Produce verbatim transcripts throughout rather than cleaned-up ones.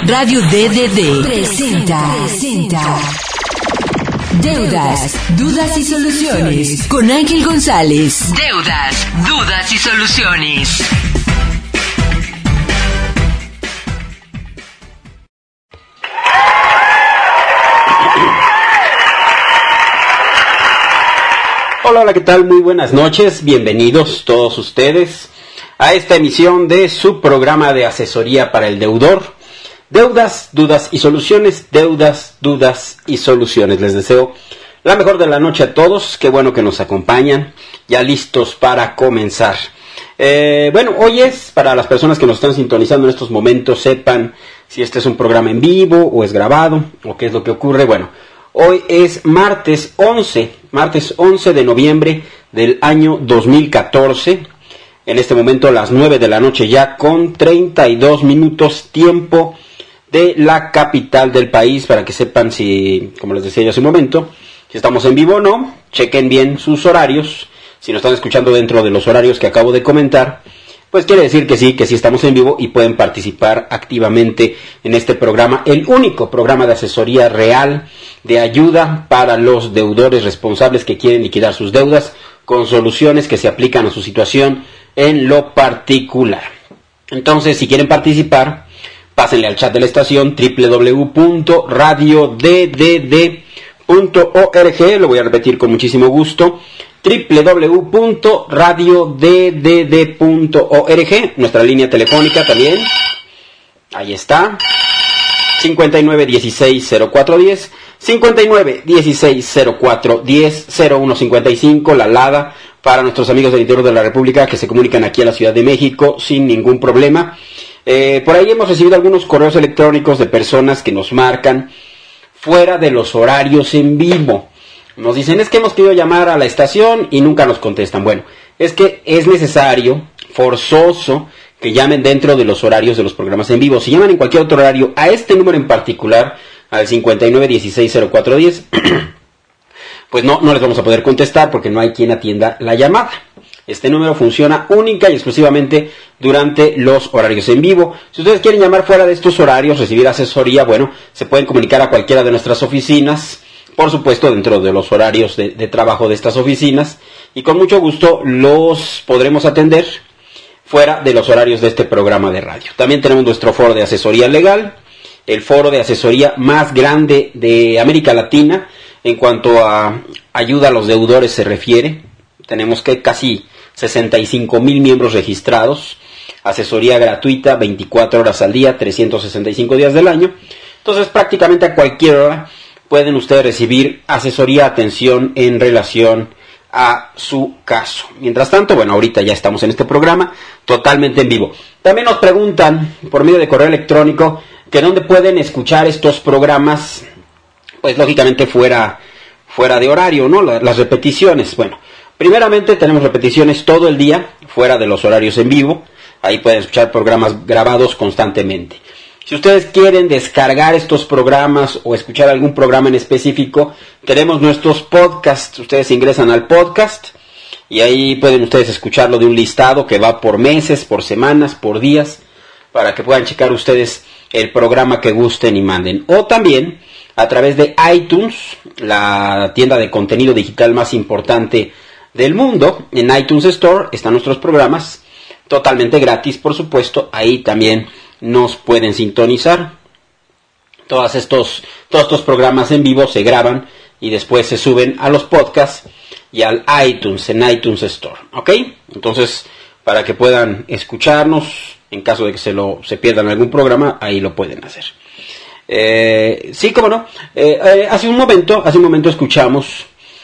Radio D D D presenta, presenta Deudas, Dudas y Soluciones con Ángel González. Deudas, Dudas y Soluciones. Hola, hola, ¿qué tal? Muy buenas noches, bienvenidos todos ustedes a esta emisión de su programa de asesoría para el deudor. Deudas, dudas y soluciones, deudas, dudas y soluciones. Les deseo la mejor de la noche a todos, qué bueno que nos acompañan, ya listos para comenzar. Eh, bueno, hoy es, para las personas que nos están sintonizando en estos momentos, sepan si este es un programa en vivo o es grabado, o qué es lo que ocurre. Bueno, hoy es martes once, martes once de noviembre del año dos mil catorce. En este momento las nueve de la noche ya con treinta y dos minutos tiempo de la capital del país, para que sepan si, como les decía yo hace un momento, si estamos en vivo o no. Chequen bien sus horarios. Si nos están escuchando dentro de los horarios que acabo de comentar, pues quiere decir que sí, que sí estamos en vivo y pueden participar activamente en este programa, el único programa de asesoría real de ayuda para los deudores responsables que quieren liquidar sus deudas con soluciones que se aplican a su situación en lo particular. Entonces, si quieren participar, pásenle al chat de la estación doble u doble u doble u punto radio d d d punto org, lo voy a repetir con muchísimo gusto, doble u doble u doble u punto radio d d d punto org, nuestra línea telefónica también, ahí está, cincuenta y nueve dieciséis cero cuatro diez, cincuenta y nueve dieciséis cero cuatro diez, cero uno cincuenta y cinco, la LADA, para nuestros amigos del interior de la República que se comunican aquí a la Ciudad de México sin ningún problema. Eh, por ahí hemos recibido algunos correos electrónicos de personas que nos marcan fuera de los horarios en vivo. Nos dicen, es que hemos querido llamar a la estación y nunca nos contestan. Bueno, es que es necesario, forzoso, que llamen dentro de los horarios de los programas en vivo. Si llaman en cualquier otro horario a este número en particular, al cincuenta y nueve dieciséis cero cuatro diez, pues no, no les vamos a poder contestar porque no hay quien atienda la llamada. Este número funciona única y exclusivamente durante los horarios en vivo. Si ustedes quieren llamar fuera de estos horarios, recibir asesoría, bueno, se pueden comunicar a cualquiera de nuestras oficinas, por supuesto dentro de los horarios de, de trabajo de estas oficinas, y con mucho gusto los podremos atender fuera de los horarios de este programa de radio. También tenemos nuestro foro de asesoría legal, el foro de asesoría más grande de América Latina en cuanto a ayuda a los deudores se refiere. Tenemos que casi sesenta y cinco mil miembros registrados, asesoría gratuita veinticuatro horas al día, trescientos sesenta y cinco días del año. Entonces prácticamente a cualquier hora pueden ustedes recibir asesoría, atención en relación a su caso. Mientras tanto, bueno, ahorita ya estamos en este programa totalmente en vivo. También nos preguntan por medio de correo electrónico que dónde pueden escuchar estos programas, pues lógicamente fuera, fuera de horario, ¿no? Las repeticiones, bueno. Primeramente tenemos repeticiones todo el día, fuera de los horarios en vivo. Ahí pueden escuchar programas grabados constantemente. Si ustedes quieren descargar estos programas o escuchar algún programa en específico, tenemos nuestros podcasts. Ustedes ingresan al podcast y ahí pueden ustedes escucharlo de un listado que va por meses, por semanas, por días, para que puedan checar ustedes el programa que gusten y manden. O también a través de iTunes, la tienda de contenido digital más importante del mundo. En iTunes Store están nuestros programas totalmente gratis, por supuesto. Ahí también nos pueden sintonizar. Todos estos, todos estos programas en vivo se graban y después se suben a los podcasts y al iTunes, en iTunes Store, ¿ok? Entonces, para que puedan escucharnos, en caso de que se lo se pierdan algún programa, ahí lo pueden hacer. Eh, sí, cómo no. Eh, eh, hace un momento, hace un momento escuchamos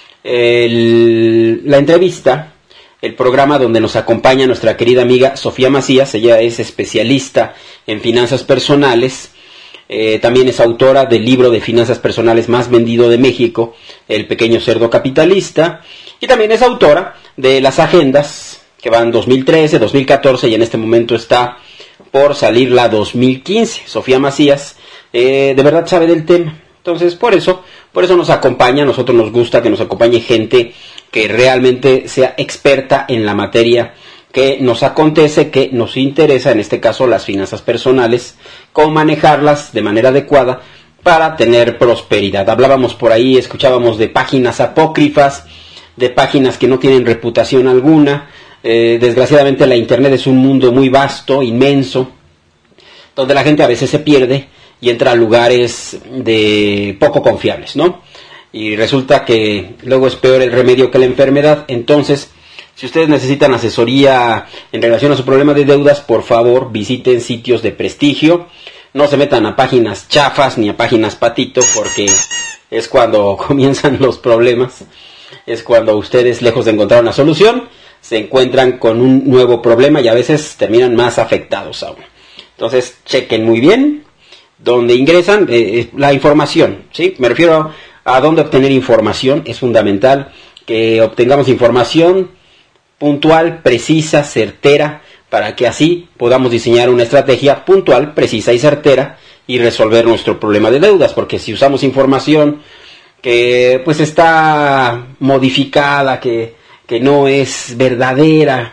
El, la entrevista, el programa donde nos acompaña nuestra querida amiga Sofía Macías. Ella es especialista en finanzas personales, eh, también es autora del libro de finanzas personales más vendido de México, El pequeño cerdo capitalista, y también es autora de las agendas que van dos mil trece, dos mil catorce y en este momento está por salir la dos mil quince. Sofía Macías eh, de verdad sabe del tema. Entonces, por eso, por eso nos acompaña. A nosotros nos gusta que nos acompañe gente que realmente sea experta en la materia que nos acontece, que nos interesa, en este caso las finanzas personales, cómo manejarlas de manera adecuada para tener prosperidad. Hablábamos por ahí, escuchábamos de páginas apócrifas, de páginas que no tienen reputación alguna. Eh, desgraciadamente la internet es un mundo muy vasto, inmenso, donde la gente a veces se pierde y entra a lugares de poco confiables, ¿no? Y resulta que luego es peor el remedio que la enfermedad. Entonces, si ustedes necesitan asesoría en relación a su problema de deudas, por favor visiten sitios de prestigio. No se metan a páginas chafas ni a páginas patito, porque es cuando comienzan los problemas. Es cuando ustedes, lejos de encontrar una solución, se encuentran con un nuevo problema y a veces terminan más afectados aún. Entonces, chequen muy bien dónde ingresan eh, la información, ¿sí? Me refiero a, a dónde obtener información. Es fundamental que obtengamos información puntual, precisa, certera, para que así podamos diseñar una estrategia puntual, precisa y certera y resolver nuestro problema de deudas. Porque si usamos información que pues está modificada, que, que no es verdadera,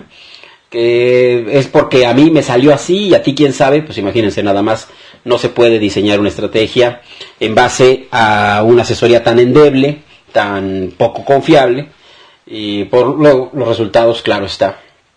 que es porque a mí me salió así y a ti quién sabe, pues imagínense nada más, no se puede diseñar una estrategia en base a una asesoría tan endeble, tan poco confiable, y por lo, los resultados, claro está,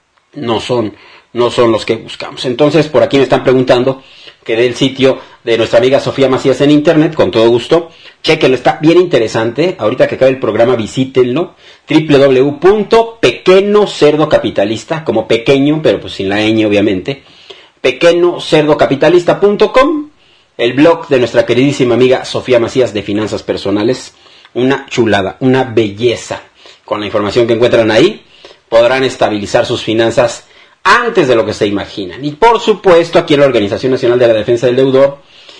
no son, no son los que buscamos. Entonces, por aquí me están preguntando que dé el sitio de nuestra amiga Sofía Macías en internet, con todo gusto. Chequenlo, está bien interesante. Ahorita que acabe el programa, visítenlo. doble u doble u doble u punto pequeño cerdo capitalista, como pequeño, pero pues sin la ñ, obviamente. pequeño cerdo capitalista punto com, el blog de nuestra queridísima amiga Sofía Macías de Finanzas Personales. Una chulada, una belleza. Con la información que encuentran ahí, podrán estabilizar sus finanzas antes de lo que se imaginan. Y por supuesto, aquí en la Organización Nacional de la Defensa del Deudor,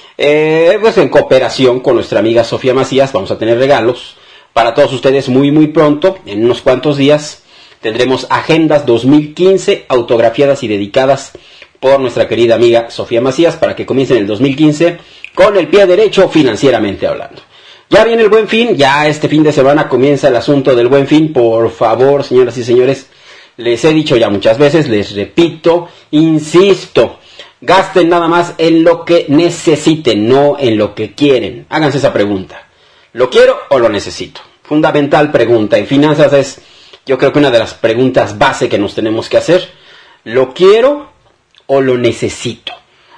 eh, pues en cooperación con nuestra amiga Sofía Macías, vamos a tener regalos para todos ustedes muy muy pronto. En unos cuantos días tendremos agendas dos mil quince autografiadas y dedicadas por nuestra querida amiga Sofía Macías, para que comiencen el dos mil quince con el pie derecho, financieramente hablando. Ya viene el Buen Fin, ya este fin de semana comienza el asunto del Buen Fin. Por favor, señoras y señores, les he dicho ya muchas veces, les repito, insisto, gasten nada más en lo que necesiten, no en lo que quieren. Háganse esa pregunta: ¿lo quiero o lo necesito? Fundamental pregunta. En finanzas es, yo creo que una de las preguntas base que nos tenemos que hacer. ¿Lo quiero o lo necesito?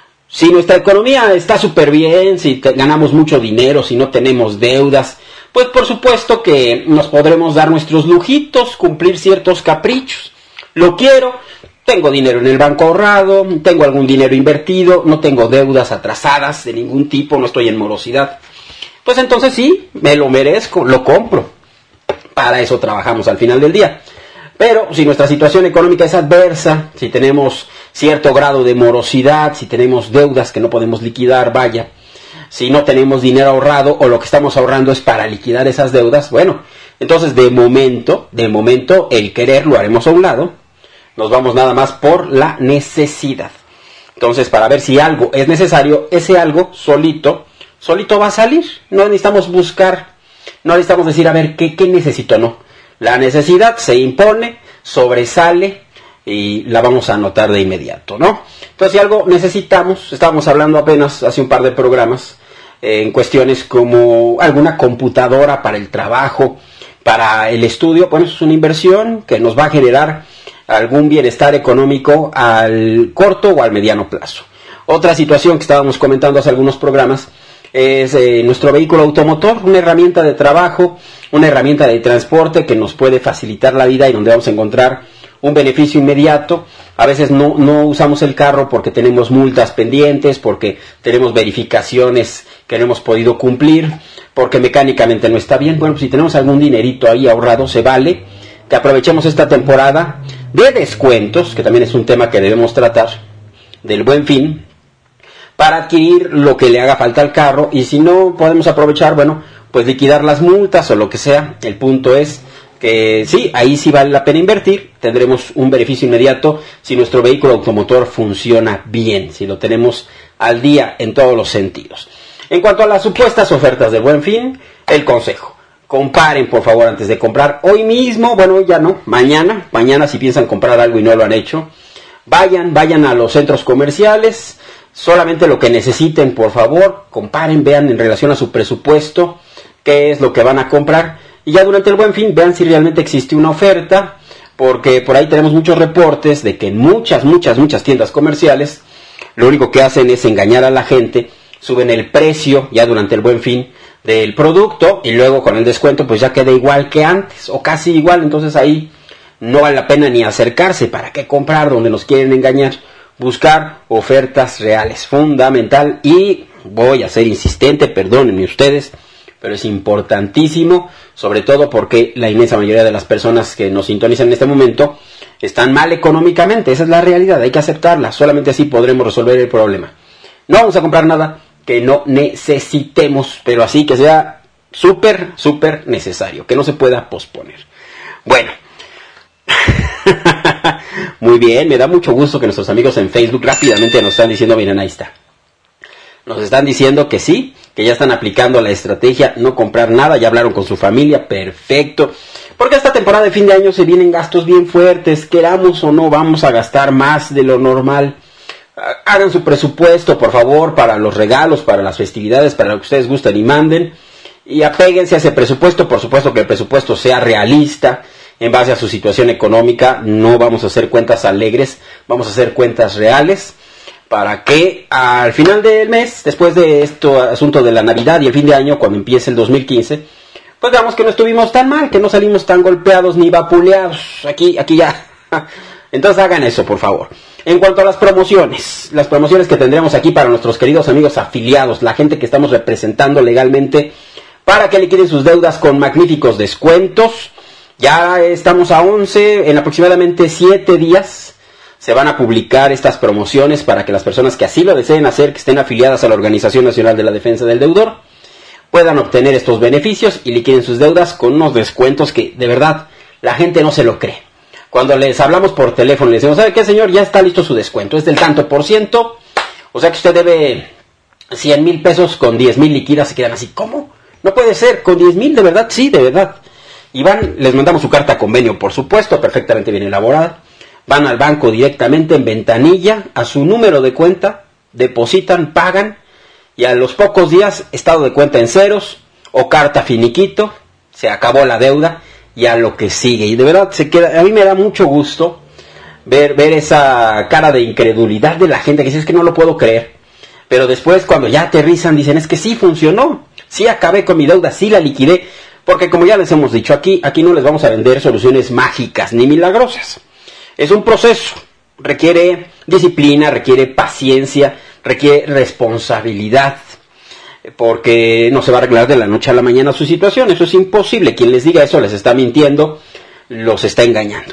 Si nuestra economía está súper bien, si te, ganamos mucho dinero, si no tenemos deudas, pues por supuesto que nos podremos dar nuestros lujitos, cumplir ciertos caprichos. Lo quiero, tengo dinero en el banco ahorrado, tengo algún dinero invertido, no tengo deudas atrasadas de ningún tipo, no estoy en morosidad. Pues entonces sí, me lo merezco, lo compro. Para eso trabajamos al final del día. Pero si nuestra situación económica es adversa, si tenemos cierto grado de morosidad, si tenemos deudas que no podemos liquidar, vaya, si no tenemos dinero ahorrado o lo que estamos ahorrando es para liquidar esas deudas, bueno, entonces de momento, de momento el querer lo haremos a un lado, nos vamos nada más por la necesidad. Entonces, para ver si algo es necesario, ese algo solito, solito va a salir. No necesitamos buscar, no necesitamos decir, a ver, ¿qué, qué necesito? No. La necesidad se impone, sobresale y la vamos a notar de inmediato, ¿no? Entonces, si algo necesitamos, estábamos hablando apenas hace un par de programas, eh, en cuestiones como alguna computadora para el trabajo, para el estudio, bueno, eso es una inversión que nos va a generar algún bienestar económico al corto o al mediano plazo. Otra situación que estábamos comentando hace algunos programas es eh, nuestro vehículo automotor, una herramienta de trabajo, una herramienta de transporte que nos puede facilitar la vida y donde vamos a encontrar un beneficio inmediato. A veces no, no usamos el carro porque tenemos multas pendientes, porque tenemos verificaciones que no hemos podido cumplir, porque mecánicamente no está bien. Bueno, pues si tenemos algún dinerito ahí ahorrado, se vale que aprovechemos esta temporada de descuentos, que también es un tema que debemos tratar, del Buen Fin, para adquirir lo que le haga falta al carro. Y si no podemos aprovechar, bueno, pues liquidar las multas o lo que sea. El punto es que sí, ahí sí vale la pena invertir, tendremos un beneficio inmediato si nuestro vehículo automotor funciona bien, si lo tenemos al día en todos los sentidos. En cuanto a las supuestas ofertas de Buen Fin, el consejo: comparen por favor antes de comprar. Hoy mismo, bueno ya no, mañana, mañana si piensan comprar algo y no lo han hecho, vayan, vayan a los centros comerciales, solamente lo que necesiten por favor, comparen, vean en relación a su presupuesto qué es lo que van a comprar y ya durante el Buen Fin vean si realmente existe una oferta, porque por ahí tenemos muchos reportes de que en muchas, muchas, muchas tiendas comerciales lo único que hacen es engañar a la gente, suben el precio ya durante el Buen Fin del producto y luego con el descuento pues ya queda igual que antes o casi igual, entonces ahí no vale la pena ni acercarse. ¿Para qué comprar donde nos quieren engañar? Buscar ofertas reales, fundamental, y voy a ser insistente, perdónenme ustedes, pero es importantísimo, sobre todo porque la inmensa mayoría de las personas que nos sintonizan en este momento están mal económicamente, esa es la realidad, hay que aceptarla, solamente así podremos resolver el problema. No vamos a comprar nada que no necesitemos, pero así que sea súper, súper necesario, que no se pueda posponer. Bueno, muy bien, me da mucho gusto que nuestros amigos en Facebook rápidamente nos están diciendo, miren, ahí está. Nos están diciendo que sí, que ya están aplicando la estrategia no comprar nada, ya hablaron con su familia, perfecto. Porque esta temporada de fin de año se vienen gastos bien fuertes, queramos o no, vamos a gastar más de lo normal. Hagan su presupuesto, por favor, para los regalos, para las festividades, para lo que ustedes gusten y manden. Y apéguense a ese presupuesto, por supuesto que el presupuesto sea realista, en base a su situación económica. No vamos a hacer cuentas alegres, vamos a hacer cuentas reales, para que al final del mes, después de esto asunto de la Navidad y el fin de año, cuando empiece el dos mil quince, pues veamos que no estuvimos tan mal, que no salimos tan golpeados ni vapuleados. Aquí, aquí ya. Entonces hagan eso, por favor. En cuanto a las promociones, las promociones que tendremos aquí para nuestros queridos amigos afiliados, la gente que estamos representando legalmente, para que liquiden sus deudas con magníficos descuentos. Ya estamos a once, en aproximadamente siete días se van a publicar estas promociones para que las personas que así lo deseen hacer, que estén afiliadas a la Organización Nacional de la Defensa del Deudor, puedan obtener estos beneficios y liquiden sus deudas con unos descuentos que de verdad la gente no se lo cree. Cuando les hablamos por teléfono, les decimos, ¿sabe qué, señor? Ya está listo su descuento, es del tanto por ciento, o sea que usted debe cien mil pesos, con diez mil liquidas, se quedan así, ¿cómo? No puede ser, con diez mil, de verdad, sí, de verdad. Y van, les mandamos su carta convenio, por supuesto, perfectamente bien elaborada, van al banco directamente en ventanilla, a su número de cuenta, depositan, pagan, y a los pocos días, estado de cuenta en ceros, o carta finiquito, se acabó la deuda, y a lo que sigue. Y de verdad, se queda, a mí me da mucho gusto ver, ver esa cara de incredulidad de la gente que dice, es que no lo puedo creer. Pero después, cuando ya aterrizan, dicen, es que sí funcionó, sí acabé con mi deuda, sí la liquidé. Porque como ya les hemos dicho aquí, aquí no les vamos a vender soluciones mágicas ni milagrosas. Es un proceso, requiere disciplina, requiere paciencia, requiere responsabilidad. Porque no se va a arreglar de la noche a la mañana su situación, eso es imposible. Quien les diga eso les está mintiendo, los está engañando.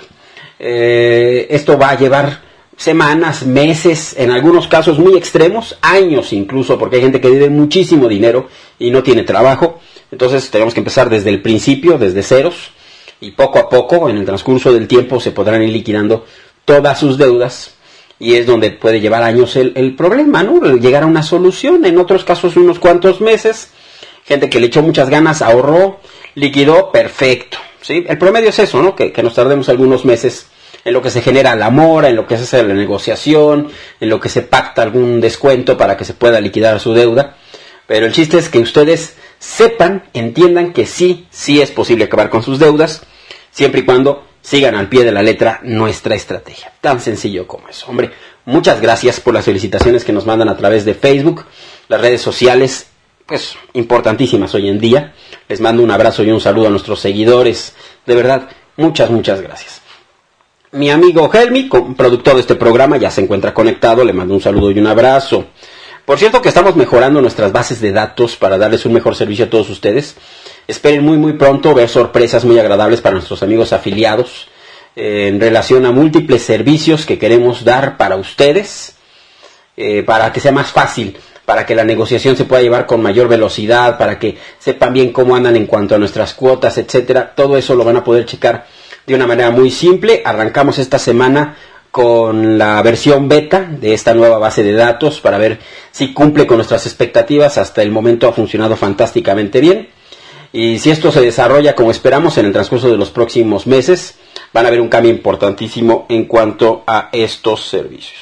Eh, esto va a llevar semanas, meses, en algunos casos muy extremos, años incluso, porque hay gente que debe muchísimo dinero y no tiene trabajo. Entonces tenemos que empezar desde el principio, desde ceros, y poco a poco, en el transcurso del tiempo, se podrán ir liquidando todas sus deudas. Y es donde puede llevar años el, el problema, ¿no? Llegar a una solución, en otros casos unos cuantos meses. Gente que le echó muchas ganas, ahorró, liquidó, perfecto, ¿sí? El promedio es eso, ¿no? Que, que nos tardemos algunos meses en lo que se genera la mora, en lo que se hace la negociación, en lo que se pacta algún descuento para que se pueda liquidar su deuda. Pero el chiste es que ustedes sepan, entiendan que sí, sí es posible acabar con sus deudas, siempre y cuando sigan al pie de la letra nuestra estrategia. Tan sencillo como eso. Hombre, muchas gracias por las felicitaciones que nos mandan a través de Facebook, las redes sociales, pues importantísimas hoy en día. Les mando un abrazo y un saludo a nuestros seguidores. De verdad, muchas, muchas gracias. Mi amigo Helmi, productor de este programa, ya se encuentra conectado. Le mando un saludo y un abrazo. Por cierto que estamos mejorando nuestras bases de datos para darles un mejor servicio a todos ustedes. Esperen muy muy pronto ver sorpresas muy agradables para nuestros amigos afiliados eh, en relación a múltiples servicios que queremos dar para ustedes, eh, para que sea más fácil, para que la negociación se pueda llevar con mayor velocidad, para que sepan bien cómo andan en cuanto a nuestras cuotas, etcétera. Todo eso lo van a poder checar de una manera muy simple. Arrancamos esta semana con la versión beta de esta nueva base de datos para ver si cumple con nuestras expectativas. Hasta el momento ha funcionado fantásticamente bien. Y si esto se desarrolla como esperamos en el transcurso de los próximos meses, van a haber un cambio importantísimo en cuanto a estos servicios.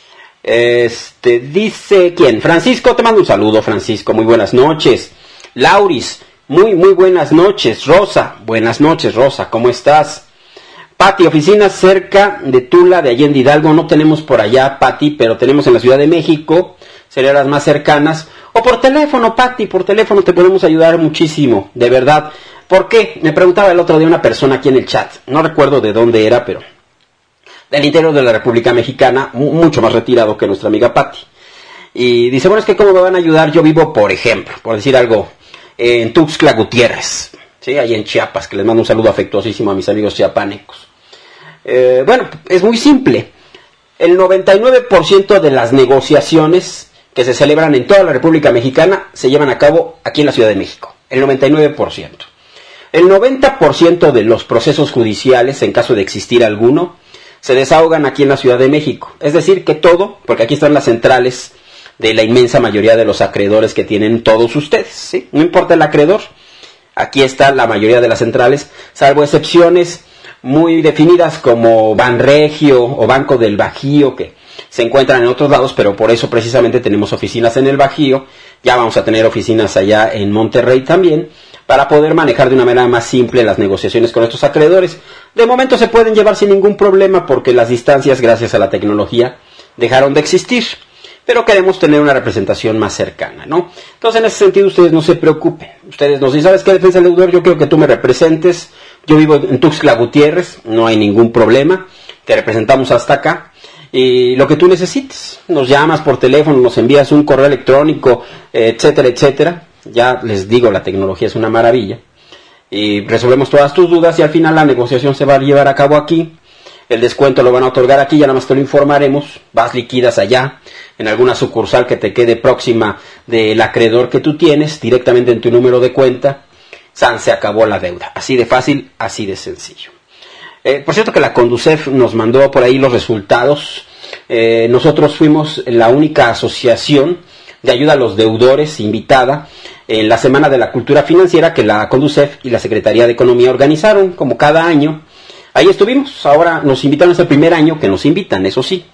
Este, dice, ¿quién? Francisco, te mando un saludo, Francisco, muy buenas noches. Lauris, muy, muy buenas noches. Rosa, buenas noches, Rosa, ¿cómo estás? Pati, oficinas cerca de Tula, de Allende Hidalgo, no tenemos por allá, Pati, pero tenemos en la Ciudad de México, serían las más cercanas. O por teléfono, Pati, por teléfono te podemos ayudar muchísimo, de verdad. ¿Por qué? Me preguntaba el otro día una persona aquí en el chat, no recuerdo de dónde era, pero del interior de la República Mexicana, mucho más retirado que nuestra amiga Pati. Y dice, bueno, es que ¿cómo me van a ayudar? Yo vivo, por ejemplo, por decir algo, en Tuxtla Gutiérrez, ¿sí? Ahí en Chiapas, que les mando un saludo afectuosísimo a mis amigos chiapanecos. Eh, bueno, es muy simple. El noventa y nueve por ciento de las negociaciones que se celebran en toda la República Mexicana se llevan a cabo aquí en la Ciudad de México. El noventa y nueve por ciento. El noventa por ciento de los procesos judiciales, en caso de existir alguno, se desahogan aquí en la Ciudad de México. Es decir, que todo, porque aquí están las centrales de la inmensa mayoría de los acreedores que tienen todos ustedes, ¿sí? No importa el acreedor, aquí está la mayoría de las centrales, salvo excepciones muy definidas como Banregio o Banco del Bajío, que se encuentran en otros lados, pero por eso precisamente tenemos oficinas en el Bajío. Ya vamos a tener oficinas allá en Monterrey también, para poder manejar de una manera más simple las negociaciones con estos acreedores. De momento se pueden llevar sin ningún problema porque las distancias, gracias a la tecnología, dejaron de existir. Pero queremos tener una representación más cercana, ¿no? Entonces, en ese sentido, ustedes no se preocupen. Ustedes nos dicen, ¿sabes qué, defensa del deudor? Yo quiero que tú me representes. Yo vivo en Tuxtla Gutiérrez, no hay ningún problema. Te representamos hasta acá. Y lo que tú necesites, nos llamas por teléfono, nos envías un correo electrónico, etcétera, etcétera. Ya les digo, la tecnología es una maravilla. Y resolvemos todas tus dudas y al final la negociación se va a llevar a cabo aquí. El descuento lo van a otorgar aquí, ya nada más te lo informaremos. Vas, liquidas allá, en alguna sucursal que te quede próxima del acreedor que tú tienes, directamente en tu número de cuenta. San, se acabó la deuda. Así de fácil, así de sencillo. Eh, por cierto que la Conducef nos mandó por ahí los resultados. Eh, nosotros fuimos la única asociación de ayuda a los deudores invitada en la Semana de la Cultura Financiera que la Conducef y la Secretaría de Economía organizaron, como cada año. Ahí estuvimos, ahora nos invitaron, es el primer año que nos invitan, eso sí.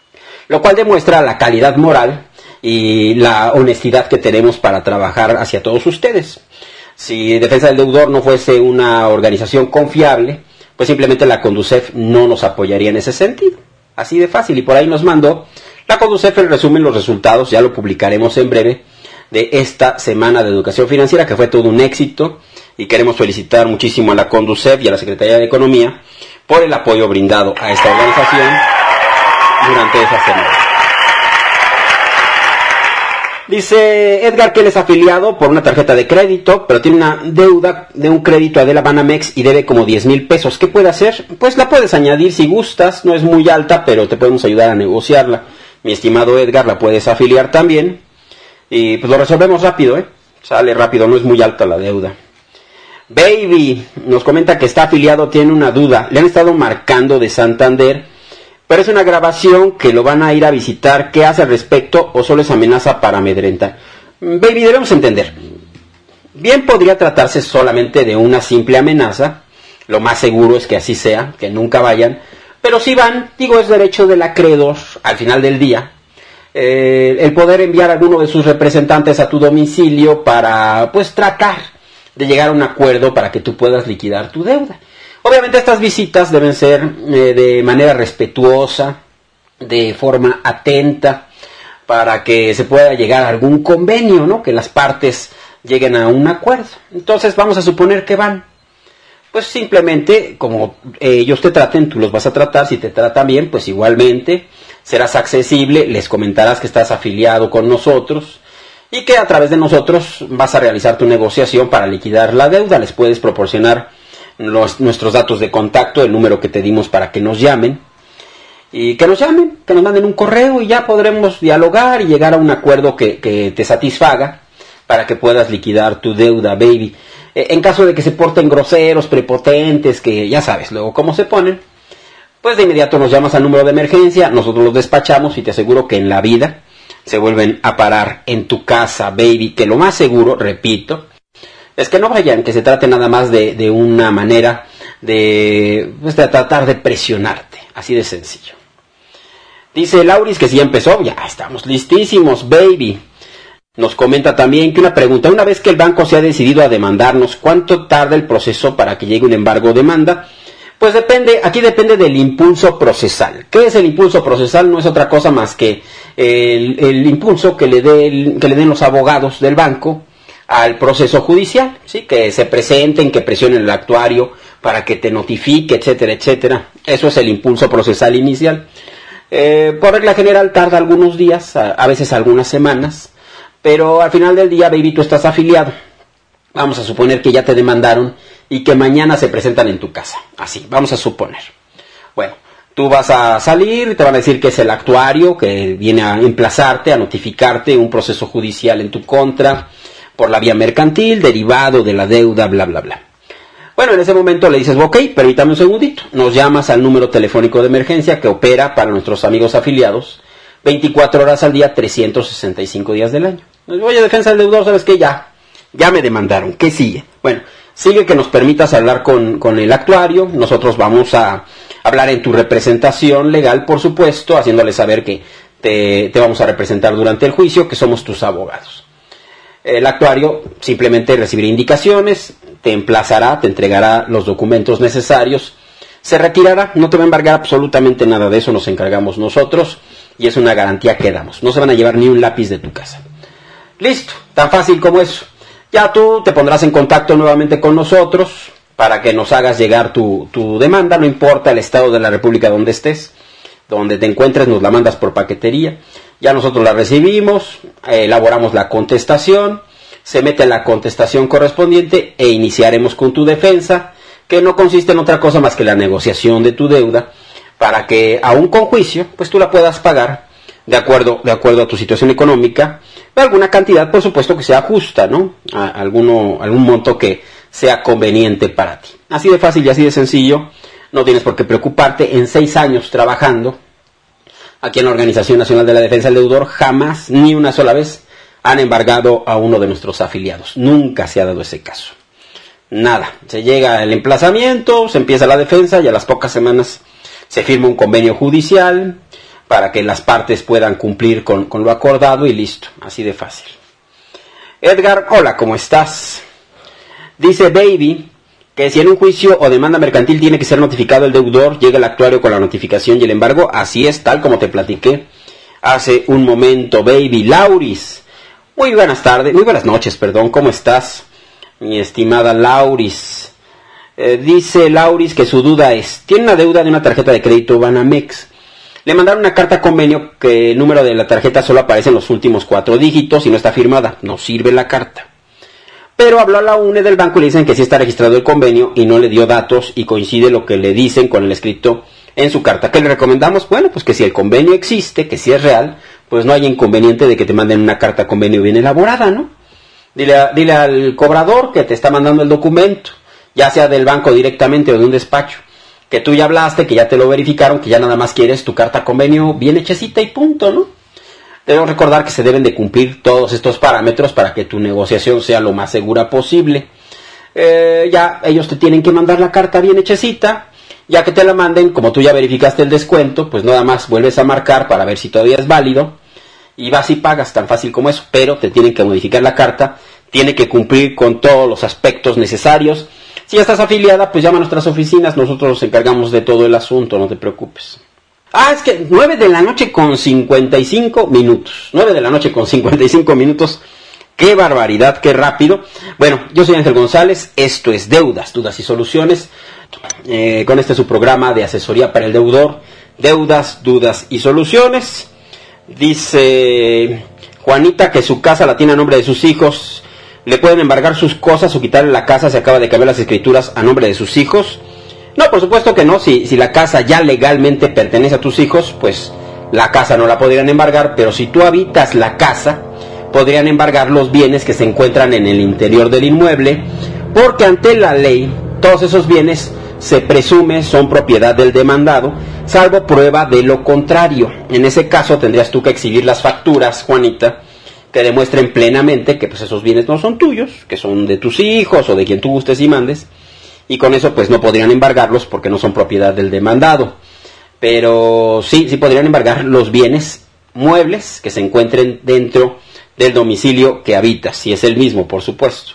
Lo cual demuestra la calidad moral y la honestidad que tenemos para trabajar hacia todos ustedes. Si Defensa del Deudor no fuese una organización confiable, pues simplemente la Conducef no nos apoyaría en ese sentido. Así de fácil, y por ahí nos mandó la Conducef el resumen, los resultados, ya lo publicaremos en breve, de esta Semana de Educación Financiera, que fue todo un éxito. Y queremos felicitar muchísimo a la Conducef y a la Secretaría de Economía por el apoyo brindado a esta organización durante esa semana. Dice Edgar que él es afiliado por una tarjeta de crédito, pero tiene una deuda de un crédito a Adela Banamex y debe como diez mil pesos. ¿Qué puede hacer? Pues la puedes añadir si gustas, no es muy alta, pero te podemos ayudar a negociarla. Mi estimado Edgar, la puedes afiliar también. Y pues lo resolvemos rápido, ¿eh? Sale rápido, no es muy alta la deuda. Baby nos comenta que está afiliado, tiene una duda. Le han estado marcando de Santander, pero es una grabación que lo van a ir a visitar. ¿Qué hace al respecto o solo es amenaza para amedrentar? Baby, debemos entender. Bien podría tratarse solamente de una simple amenaza. Lo más seguro es que así sea, que nunca vayan. Pero si van, digo, es derecho del acreedor al final del día. Eh, el poder enviar a alguno de sus representantes a tu domicilio para, pues, tratar de llegar a un acuerdo para que tú puedas liquidar tu deuda. Obviamente estas visitas deben ser eh, de manera respetuosa, de forma atenta, para que se pueda llegar a algún convenio, ¿no? Que las partes lleguen a un acuerdo. Entonces vamos a suponer que van. Pues simplemente, como ellos te traten, tú los vas a tratar. Si te tratan bien, pues igualmente serás accesible, les comentarás que estás afiliado con nosotros y que a través de nosotros vas a realizar tu negociación para liquidar la deuda. Les puedes proporcionar los, nuestros datos de contacto, el número que te dimos para que nos llamen. Y que nos llamen, que nos manden un correo y ya podremos dialogar y llegar a un acuerdo que, que te satisfaga para que puedas liquidar tu deuda, baby. Eh, en caso de que se porten groseros, prepotentes, que ya sabes luego cómo se ponen, pues de inmediato nos llamas al número de emergencia, nosotros los despachamos y te aseguro que en la vida se vuelven a parar en tu casa, baby, que lo más seguro, repito, es que no vayan, que se trate nada más de, de una manera de, pues, de tratar de presionarte, así de sencillo. Dice Lauris que si ya empezó, ya estamos listísimos, baby. Nos comenta también que una pregunta, una vez que el banco se ha decidido a demandarnos, ¿cuánto tarda el proceso para que llegue un embargo o demanda? Pues depende, aquí depende del impulso procesal. ¿Qué es el impulso procesal? No es otra cosa más que el, el impulso que le, dé el, que le den los abogados del banco al proceso judicial, ¿sí? Que se presenten, que presionen el actuario para que te notifique, etcétera, etcétera. Eso es el impulso procesal inicial. Eh, por regla general tarda algunos días, a, a veces algunas semanas, pero al final del día, baby, tú estás afiliado. Vamos a suponer que ya te demandaron y que mañana se presentan en tu casa. Así, vamos a suponer. Bueno, tú vas a salir, te van a decir que es el actuario que viene a emplazarte, a notificarte un proceso judicial en tu contra por la vía mercantil, derivado de la deuda, bla, bla, bla. Bueno, en ese momento le dices, ok, permítame un segundito. Nos llamas al número telefónico de emergencia que opera para nuestros amigos afiliados veinticuatro horas al día, trescientos sesenta y cinco días del año. Oye, defensa del deudor, ¿sabes qué? Ya, ya me demandaron. ¿Qué sigue? Bueno, sigue que nos permitas hablar con, con el actuario. Nosotros vamos a hablar en tu representación legal, por supuesto, haciéndole saber que te, te vamos a representar durante el juicio, que somos tus abogados. El actuario simplemente recibirá indicaciones, te emplazará, te entregará los documentos necesarios, se retirará, no te va a embargar absolutamente nada de eso, nos encargamos nosotros y es una garantía que damos. No se van a llevar ni un lápiz de tu casa. Listo, tan fácil como eso. Ya tú te pondrás en contacto nuevamente con nosotros para que nos hagas llegar tu, tu demanda, no importa el estado de la República donde estés, donde te encuentres, nos la mandas por paquetería. Ya nosotros la recibimos, eh, elaboramos la contestación, se mete la contestación correspondiente e iniciaremos con tu defensa, que no consiste en otra cosa más que la negociación de tu deuda, para que aún con juicio, pues tú la puedas pagar de acuerdo, de acuerdo a tu situación económica, alguna cantidad, por supuesto, que sea justa, ¿no? A, alguno, algún monto que sea conveniente para ti. Así de fácil y así de sencillo, no tienes por qué preocuparte. En seis años trabajando aquí en la Organización Nacional de la Defensa del Deudor, jamás, ni una sola vez, han embargado a uno de nuestros afiliados. Nunca se ha dado ese caso. Nada. Se llega el emplazamiento, se empieza la defensa y a las pocas semanas se firma un convenio judicial para que las partes puedan cumplir con, con lo acordado y listo. Así de fácil. Edgar, hola, ¿cómo estás? Dice Baby que si en un juicio o demanda mercantil tiene que ser notificado el deudor, llega el actuario con la notificación y el embargo. Así es, tal como te platiqué hace un momento, Baby. Lauris, muy buenas tardes, muy buenas noches, perdón, ¿cómo estás, mi estimada Lauris? Eh, dice Lauris que su duda es, tiene una deuda de una tarjeta de crédito Banamex. Le mandaron una carta convenio que el número de la tarjeta solo aparece en los últimos cuatro dígitos y no está firmada, no sirve la carta. Pero habló a la U N E del banco y le dicen que sí está registrado el convenio y no le dio datos y coincide lo que le dicen con el escrito en su carta. ¿Qué le recomendamos? Bueno, pues que si el convenio existe, que si es real, pues no hay inconveniente de que te manden una carta convenio bien elaborada, ¿no? Dile, a, dile al cobrador que te está mandando el documento, ya sea del banco directamente o de un despacho, que tú ya hablaste, que ya te lo verificaron, que ya nada más quieres tu carta convenio bien hechecita y punto, ¿no? Debemos recordar que se deben de cumplir todos estos parámetros para que tu negociación sea lo más segura posible. Eh, ya ellos te tienen que mandar la carta bien hechecita, ya que te la manden, como tú ya verificaste el descuento, pues nada más vuelves a marcar para ver si todavía es válido, y vas y pagas, tan fácil como eso, pero te tienen que modificar la carta, tiene que cumplir con todos los aspectos necesarios. Si ya estás afiliada, pues llama a nuestras oficinas, nosotros nos encargamos de todo el asunto, no te preocupes. Ah, es que nueve de la noche con cincuenta y cinco minutos. nueve de la noche con cincuenta y cinco minutos. ¡Qué barbaridad, qué rápido! Bueno, yo soy Ángel González, esto es Deudas, Dudas y Soluciones. Eh, con este su programa de asesoría para el deudor. Deudas, Dudas y Soluciones. Dice Juanita que su casa la tiene a nombre de sus hijos. ¿Le pueden embargar sus cosas o quitarle la casa? Se acaba de cambiar las escrituras a nombre de sus hijos. No, por supuesto que no. Si, si la casa ya legalmente pertenece a tus hijos, pues la casa no la podrían embargar, pero si tú habitas la casa, podrían embargar los bienes que se encuentran en el interior del inmueble, porque ante la ley, todos esos bienes se presume son propiedad del demandado, salvo prueba de lo contrario. En ese caso tendrías tú que exhibir las facturas, Juanita, que demuestren plenamente que pues esos bienes no son tuyos, que son de tus hijos o de quien tú gustes y mandes, y con eso pues no podrían embargarlos porque no son propiedad del demandado. Pero sí, sí podrían embargar los bienes muebles que se encuentren dentro del domicilio que habitas, si es el mismo, por supuesto.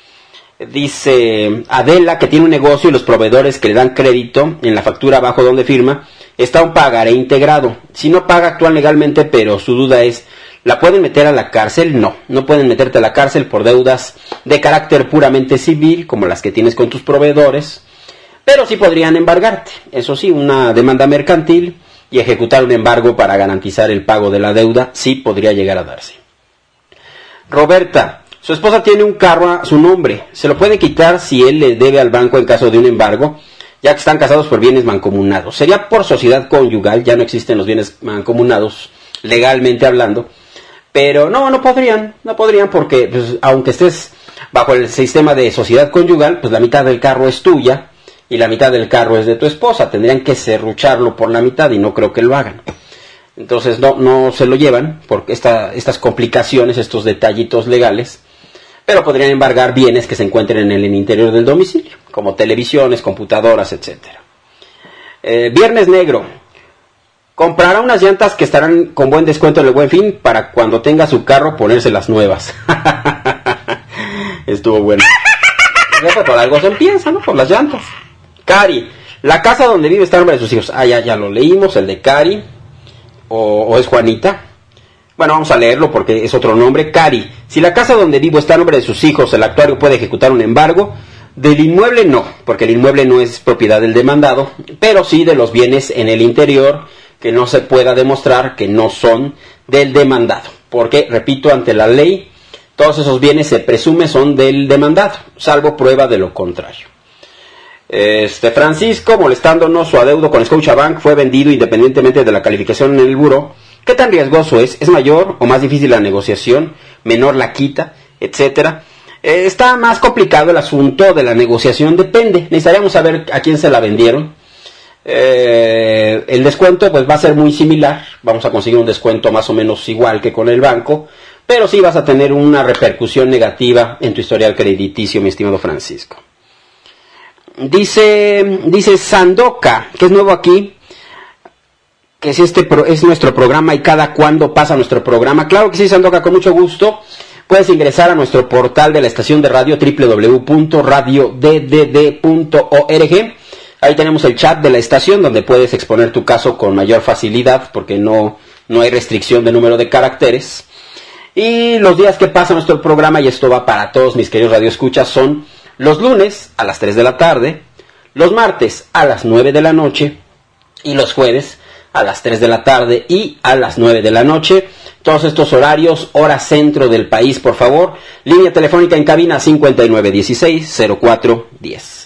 Dice Adela que tiene un negocio y los proveedores que le dan crédito en la factura abajo donde firma está un pagaré integrado. Si no paga, actúan legalmente, pero su duda es, ¿la pueden meter a la cárcel? No, no pueden meterte a la cárcel por deudas de carácter puramente civil, como las que tienes con tus proveedores, pero sí podrían embargarte, eso sí, una demanda mercantil y ejecutar un embargo para garantizar el pago de la deuda, sí podría llegar a darse. Roberta, su esposa tiene un carro a su nombre, ¿se lo puede quitar si él le debe al banco en caso de un embargo? Ya que están casados por bienes mancomunados. Sería por sociedad conyugal, ya no existen los bienes mancomunados, legalmente hablando. Pero no, no podrían, no podrían porque pues, aunque estés bajo el sistema de sociedad conyugal, pues la mitad del carro es tuya y la mitad del carro es de tu esposa. Tendrían que serrucharlo por la mitad y no creo que lo hagan. Entonces no, no se lo llevan por esta, estas complicaciones, estos detallitos legales. Pero podrían embargar bienes que se encuentren en el interior del domicilio, como televisiones, computadoras, etcétera. Eh, Viernes Negro. Comprará unas llantas que estarán con buen descuento en el Buen Fin para cuando tenga su carro ponerse las nuevas. Estuvo bueno. Por algo se empieza, ¿no? Por las llantas. Cari. La casa donde vive está el nombre de sus hijos. Ah, ya, ya lo leímos, el de Cari. O, o es Juanita. Bueno, vamos a leerlo porque es otro nombre. Cari, si la casa donde vivo está a nombre de sus hijos, el actuario puede ejecutar un embargo. Del inmueble no, porque el inmueble no es propiedad del demandado, pero sí de los bienes en el interior que no se pueda demostrar que no son del demandado. Porque, repito, ante la ley, todos esos bienes se presume son del demandado, salvo prueba de lo contrario. Este Francisco, molestándonos, su adeudo con Scotiabank fue vendido independientemente de la calificación en el buró. ¿Qué tan riesgoso es? ¿Es mayor o más difícil la negociación? ¿Menor la quita? Etcétera. Eh, está más complicado el asunto de la negociación, depende. Necesitaríamos saber a quién se la vendieron. Eh, el descuento pues va a ser muy similar. Vamos a conseguir un descuento más o menos igual que con el banco. Pero sí vas a tener una repercusión negativa en tu historial crediticio, mi estimado Francisco. Dice, dice Sandoka, que es nuevo aquí, que si este pro, es nuestro programa y cada cuándo pasa nuestro programa. Claro que sí, Sandoka, con mucho gusto. Puedes ingresar a nuestro portal de la estación de radio doble u doble u doble u punto radio d d d punto org. Ahí tenemos el chat de la estación donde puedes exponer tu caso con mayor facilidad porque no, no hay restricción de número de caracteres. Y los días que pasa nuestro programa, y esto va para todos mis queridos radioescuchas, son los lunes a las tres de la tarde, los martes a las nueve de la noche y los jueves a las tres de la tarde y a las nueve de la noche. Todos estos horarios, hora centro del país, por favor. Línea telefónica en cabina cincuenta y nueve dieciséis cero cuatro diez.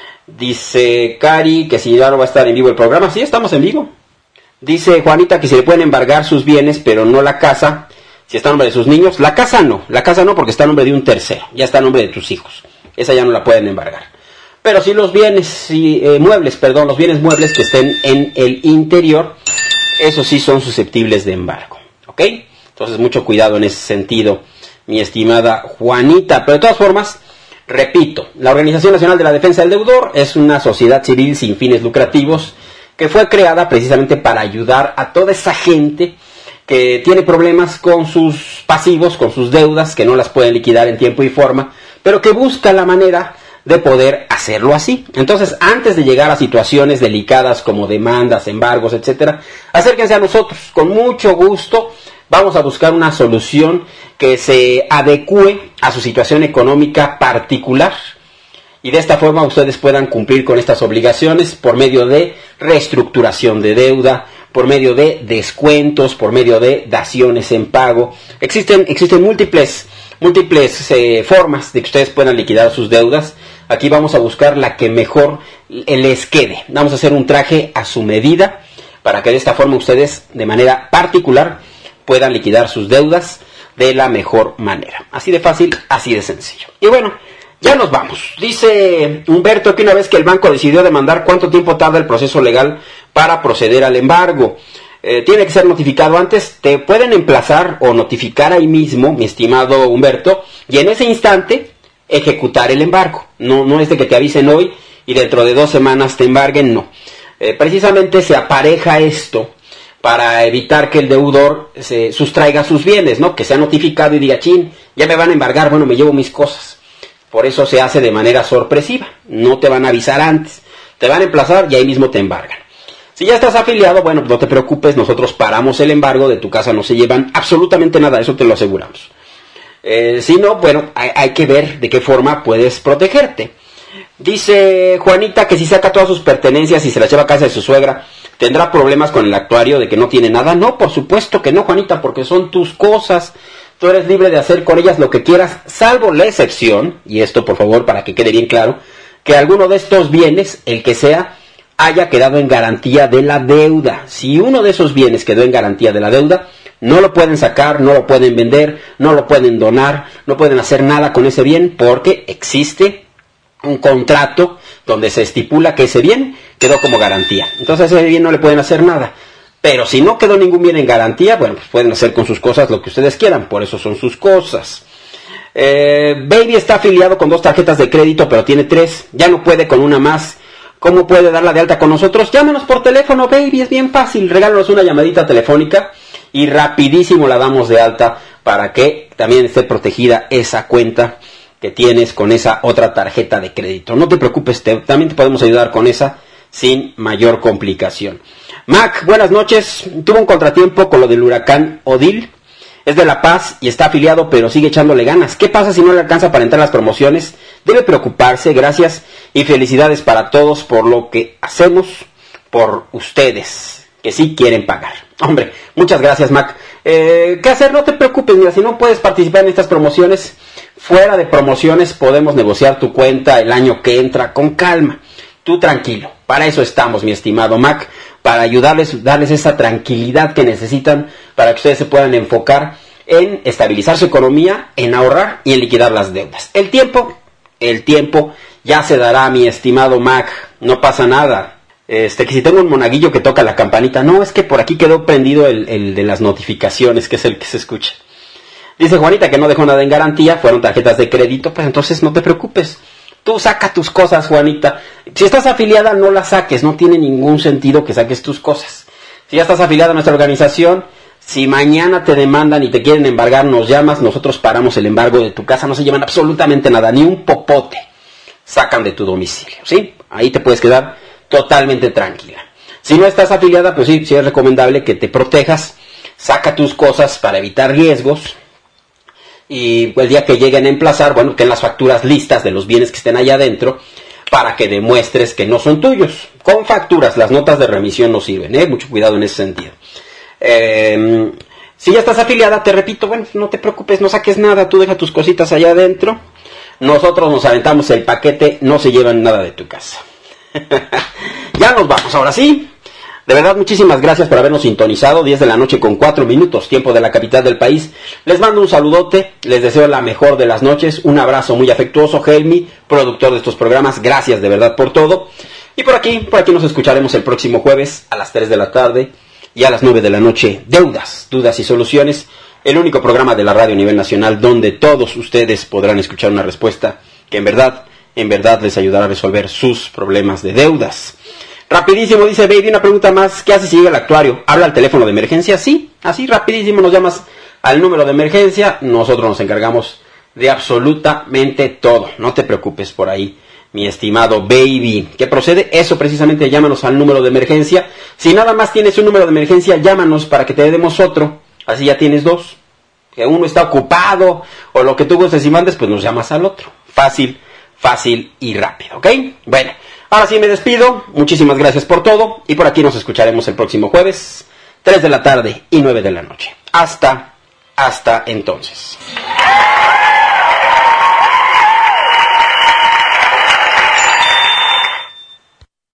Dice Cari que si ya no va a estar en vivo el programa. Sí, estamos en vivo. Dice Juanita que si le pueden embargar sus bienes, pero no la casa, si está a nombre de sus niños. La casa no, la casa no porque está a nombre de un tercero, ya está a nombre de tus hijos. Esa ya no la pueden embargar. Pero si los bienes, si, eh, muebles, perdón, los bienes muebles que estén en el interior, esos sí son susceptibles de embargo. ¿Ok? Entonces mucho cuidado en ese sentido, mi estimada Juanita. Pero de todas formas, repito, la Organización Nacional de la Defensa del Deudor es una sociedad civil sin fines lucrativos que fue creada precisamente para ayudar a toda esa gente que tiene problemas con sus pasivos, con sus deudas, que no las pueden liquidar en tiempo y forma, pero que busca la manera de poder hacerlo así. Entonces, antes de llegar a situaciones delicadas como demandas, embargos, etcétera, acérquense a nosotros. Con mucho gusto vamos a buscar una solución que se adecue a su situación económica particular y de esta forma ustedes puedan cumplir con estas obligaciones por medio de reestructuración de deuda, por medio de descuentos, por medio de daciones en pago. Existen, existen múltiples, múltiples eh, formas de que ustedes puedan liquidar sus deudas. Aquí vamos a buscar la que mejor les quede. Vamos a hacer un traje a su medida para que de esta forma ustedes de manera particular puedan liquidar sus deudas de la mejor manera. Así de fácil, así de sencillo. Y bueno, ya nos vamos. Dice Humberto que una vez que el banco decidió demandar, ¿cuánto tiempo tarda el proceso legal para proceder al embargo? eh, tiene que ser notificado antes. Te pueden emplazar o notificar ahí mismo, mi estimado Humberto, y en ese instante ejecutar el embargo. No, no es de que te avisen hoy y dentro de dos semanas te embarguen, no. Eh, precisamente se apareja esto para evitar que el deudor se sustraiga sus bienes, ¿no? Que sea notificado y diga, chin, ya me van a embargar, bueno, me llevo mis cosas. Por eso se hace de manera sorpresiva, no te van a avisar antes, te van a emplazar y ahí mismo te embargan. Si ya estás afiliado, bueno, no te preocupes, nosotros paramos el embargo, de tu casa no se llevan absolutamente nada, eso te lo aseguramos. Eh, si no, bueno, hay, hay que ver de qué forma puedes protegerte. Dice Juanita que si saca todas sus pertenencias y se las lleva a casa de su suegra, ¿tendrá problemas con el actuario de que no tiene nada? No, por supuesto que no, Juanita, porque son tus cosas. Tú eres libre de hacer con ellas lo que quieras, salvo la excepción, y esto por favor para que quede bien claro, que alguno de estos bienes, el que sea, haya quedado en garantía de la deuda. Si uno de esos bienes quedó en garantía de la deuda, no lo pueden sacar, no lo pueden vender, no lo pueden donar, no pueden hacer nada con ese bien porque existe un contrato donde se estipula que ese bien quedó como garantía. Entonces a ese bien no le pueden hacer nada. Pero si no quedó ningún bien en garantía, bueno, pues pueden hacer con sus cosas lo que ustedes quieran, por eso son sus cosas. Eh, Baby está afiliado con dos tarjetas de crédito, pero tiene tres, ya no puede con una más. ¿Cómo puede darla de alta con nosotros? Llámanos por teléfono, Baby, es bien fácil, regálanos una llamadita telefónica y rapidísimo la damos de alta para que también esté protegida esa cuenta que tienes con esa otra tarjeta de crédito. No te preocupes, te, también te podemos ayudar con esa sin mayor complicación. Mac, buenas noches. Tuvo un contratiempo con lo del huracán Odil. Es de La Paz y está afiliado, pero sigue echándole ganas. ¿Qué pasa si no le alcanza para entrar a las promociones? Debe preocuparse. Gracias y felicidades para todos por lo que hacemos por ustedes, que sí quieren pagar. Hombre, muchas gracias, Mac. Eh, ¿Qué hacer? No te preocupes, mira, si no puedes participar en estas promociones, fuera de promociones podemos negociar tu cuenta el año que entra con calma. Tú tranquilo. Para eso estamos, mi estimado Mac, para ayudarles, darles esa tranquilidad que necesitan para que ustedes se puedan enfocar en estabilizar su economía, en ahorrar y en liquidar las deudas. El tiempo, el tiempo ya se dará, mi estimado Mac, no pasa nada. Este, que si tengo un monaguillo que toca la campanita, no, es que por aquí quedó prendido el, el de las notificaciones, que es el que se escucha. Dice Juanita que no dejó nada en garantía, fueron tarjetas de crédito, pues entonces no te preocupes. Tú saca tus cosas, Juanita. Si estás afiliada, no las saques. No tiene ningún sentido que saques tus cosas. Si ya estás afiliada a nuestra organización, si mañana te demandan y te quieren embargar, nos llamas, nosotros paramos el embargo de tu casa. No se llevan absolutamente nada, ni un popote sacan de tu domicilio, ¿sí? Ahí te puedes quedar totalmente tranquila. Si no estás afiliada, pues sí, sí es recomendable que te protejas. Saca tus cosas para evitar riesgos. Y el día que lleguen a emplazar, bueno, ten las facturas listas de los bienes que estén allá adentro para que demuestres que no son tuyos. Con facturas, las notas de remisión no sirven, ¿eh? Mucho cuidado en ese sentido. Eh, si ya estás afiliada, te repito, bueno, no te preocupes, no saques nada, tú deja tus cositas allá adentro. Nosotros nos aventamos el paquete, no se llevan nada de tu casa. Ya nos vamos, ahora sí. De verdad, muchísimas gracias por habernos sintonizado. diez de la noche con cuatro minutos, tiempo de la capital del país. Les mando un saludote, les deseo la mejor de las noches. Un abrazo muy afectuoso, Helmi, productor de estos programas. Gracias de verdad por todo. Y por aquí, por aquí nos escucharemos el próximo jueves a las tres de la tarde y a las nueve de la noche. Deudas, dudas y soluciones. El único programa de la radio a nivel nacional donde todos ustedes podrán escuchar una respuesta que en verdad, en verdad les ayudará a resolver sus problemas de deudas. Rapidísimo, dice Baby, una pregunta más. ¿Qué hace si llega el actuario? ¿Habla al teléfono de emergencia? Sí, así rapidísimo nos llamas al número de emergencia. Nosotros nos encargamos de absolutamente todo. No te preocupes por ahí, mi estimado Baby. ¿Qué procede? Eso precisamente, llámanos al número de emergencia. Si nada más tienes un número de emergencia, llámanos para que te demos otro. Así ya tienes dos. Que uno está ocupado o lo que tú gustes y mandes, pues nos llamas al otro. Fácil, fácil y rápido, ¿ok? Bueno. Ahora sí me despido, muchísimas gracias por todo y por aquí nos escucharemos el próximo jueves, tres de la tarde y nueve de la noche. Hasta, hasta entonces.